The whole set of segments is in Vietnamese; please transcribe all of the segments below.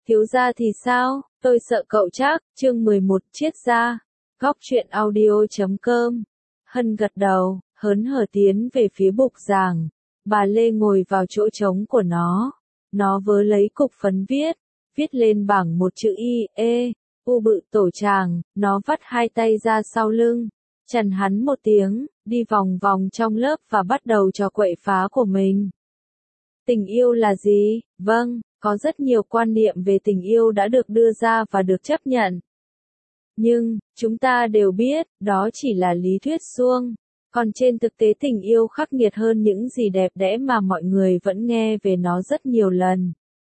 Thiếu gia thì sao, tôi sợ cậu chắc, chương 11 triết gia. Góc truyện audio.com. Hân gật đầu, hớn hở tiến về phía bục giảng. Bà Lê ngồi vào chỗ trống của nó. Nó vớ lấy cục phấn viết lên bảng một chữ Y, E, U bự tổ tràng, nó vắt hai tay ra sau lưng. Chằn hắn một tiếng, đi vòng vòng trong lớp và bắt đầu trò quậy phá của mình. Tình yêu là gì? Vâng, có rất nhiều quan niệm về tình yêu đã được đưa ra và được chấp nhận. Nhưng, chúng ta đều biết, đó chỉ là lý thuyết suông. Còn trên thực tế tình yêu khắc nghiệt hơn những gì đẹp đẽ mà mọi người vẫn nghe về nó rất nhiều lần.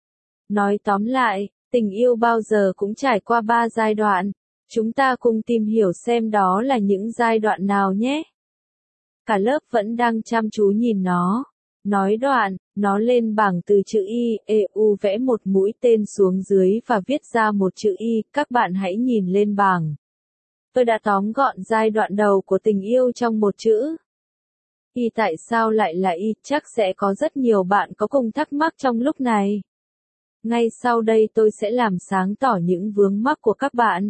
Nói tóm lại, tình yêu bao giờ cũng trải qua 3 giai đoạn. Chúng ta cùng tìm hiểu xem đó là những giai đoạn nào nhé. Cả lớp vẫn đang chăm chú nhìn nó. Nói đoạn, nó lên bảng từ chữ Y, E, U vẽ một mũi tên xuống dưới và viết ra một chữ Y, các bạn hãy nhìn lên bảng. Tôi đã tóm gọn giai đoạn đầu của tình yêu trong một chữ. Y tại sao lại là Y? Chắc sẽ có rất nhiều bạn có cùng thắc mắc trong lúc này. Ngay sau đây tôi sẽ làm sáng tỏ những vướng mắc của các bạn.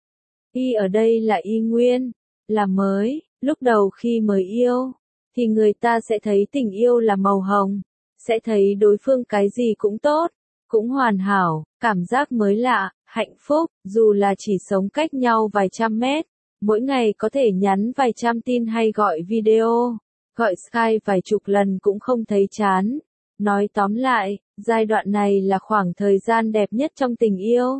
Y ở đây là Y nguyên, là mới, lúc đầu khi mới yêu, thì người ta sẽ thấy tình yêu là màu hồng, sẽ thấy đối phương cái gì cũng tốt, cũng hoàn hảo, cảm giác mới lạ, hạnh phúc, dù là chỉ sống cách nhau vài trăm mét, mỗi ngày có thể nhắn vài trăm tin hay gọi video, gọi Skype vài chục lần cũng không thấy chán. Nói tóm lại, giai đoạn này là khoảng thời gian đẹp nhất trong tình yêu.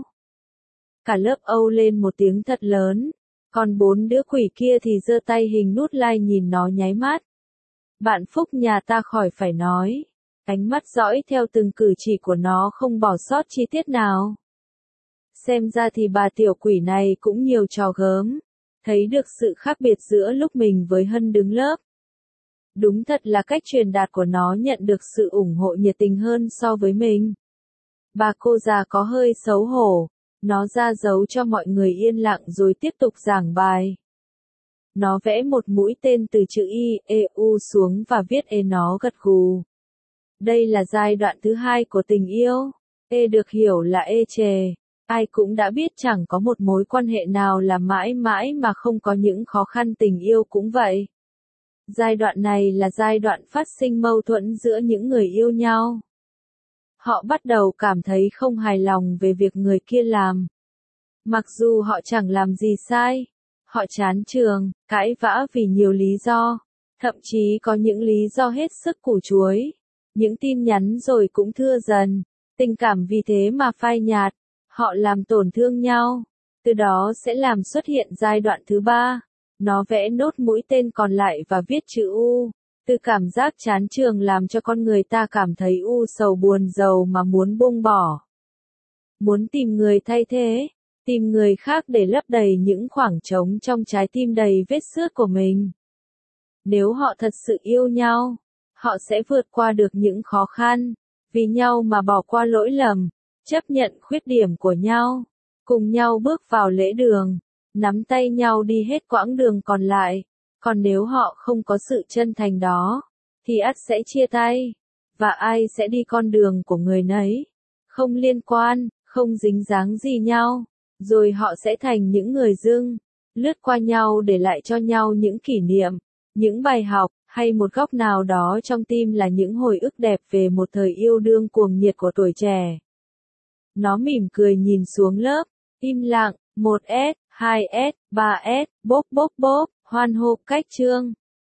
Cả lớp âu lên một tiếng thật lớn, còn 4 đứa quỷ kia thì giơ tay hình nút like nhìn nó nháy mắt. Bạn Phúc nhà ta khỏi phải nói, ánh mắt dõi theo từng cử chỉ của nó không bỏ sót chi tiết nào. Xem ra thì bà tiểu quỷ này cũng nhiều trò gớm, thấy được sự khác biệt giữa lúc mình với Hân đứng lớp. Đúng thật là cách truyền đạt của nó nhận được sự ủng hộ nhiệt tình hơn so với mình. Bà cô già có hơi xấu hổ, nó ra dấu cho mọi người yên lặng rồi tiếp tục giảng bài. Nó vẽ một mũi tên từ chữ Y, E, U xuống và viết E, nó gật gù. Đây là giai đoạn thứ hai của tình yêu. E được hiểu là ê chề. Ai cũng đã biết chẳng có một mối quan hệ nào là mãi mãi mà không có những khó khăn, tình yêu cũng vậy. Giai đoạn này là giai đoạn phát sinh mâu thuẫn giữa những người yêu nhau. Họ bắt đầu cảm thấy không hài lòng về việc người kia làm. Mặc dù họ chẳng làm gì sai. Họ chán trường, cãi vã vì nhiều lý do. Thậm chí có những lý do hết sức củ chuối. Những tin nhắn rồi cũng thưa dần. Tình cảm vì thế mà phai nhạt. Họ làm tổn thương nhau. Từ đó sẽ làm xuất hiện giai đoạn thứ 3. Nó vẽ nốt mũi tên còn lại và viết chữ U. Từ cảm giác chán trường làm cho con người ta cảm thấy u sầu buồn rầu mà muốn buông bỏ. Muốn tìm người thay thế, tìm người khác để lấp đầy những khoảng trống trong trái tim đầy vết xước của mình. Nếu họ thật sự yêu nhau, họ sẽ vượt qua được những khó khăn, vì nhau mà bỏ qua lỗi lầm, chấp nhận khuyết điểm của nhau, cùng nhau bước vào lễ đường, nắm tay nhau đi hết quãng đường còn lại. Còn nếu họ không có sự chân thành đó, thì ắt sẽ chia tay, và ai sẽ đi con đường của người nấy. Không liên quan, không dính dáng gì nhau, rồi họ sẽ thành những người dưng, lướt qua nhau để lại cho nhau những kỷ niệm, những bài học, hay một góc nào đó trong tim là những hồi ức đẹp về một thời yêu đương cuồng nhiệt của tuổi trẻ. Nó mỉm cười nhìn xuống lớp, im lặng, 1S, 2S, 3S, bốp bốp bốp, hoan hô cách chương.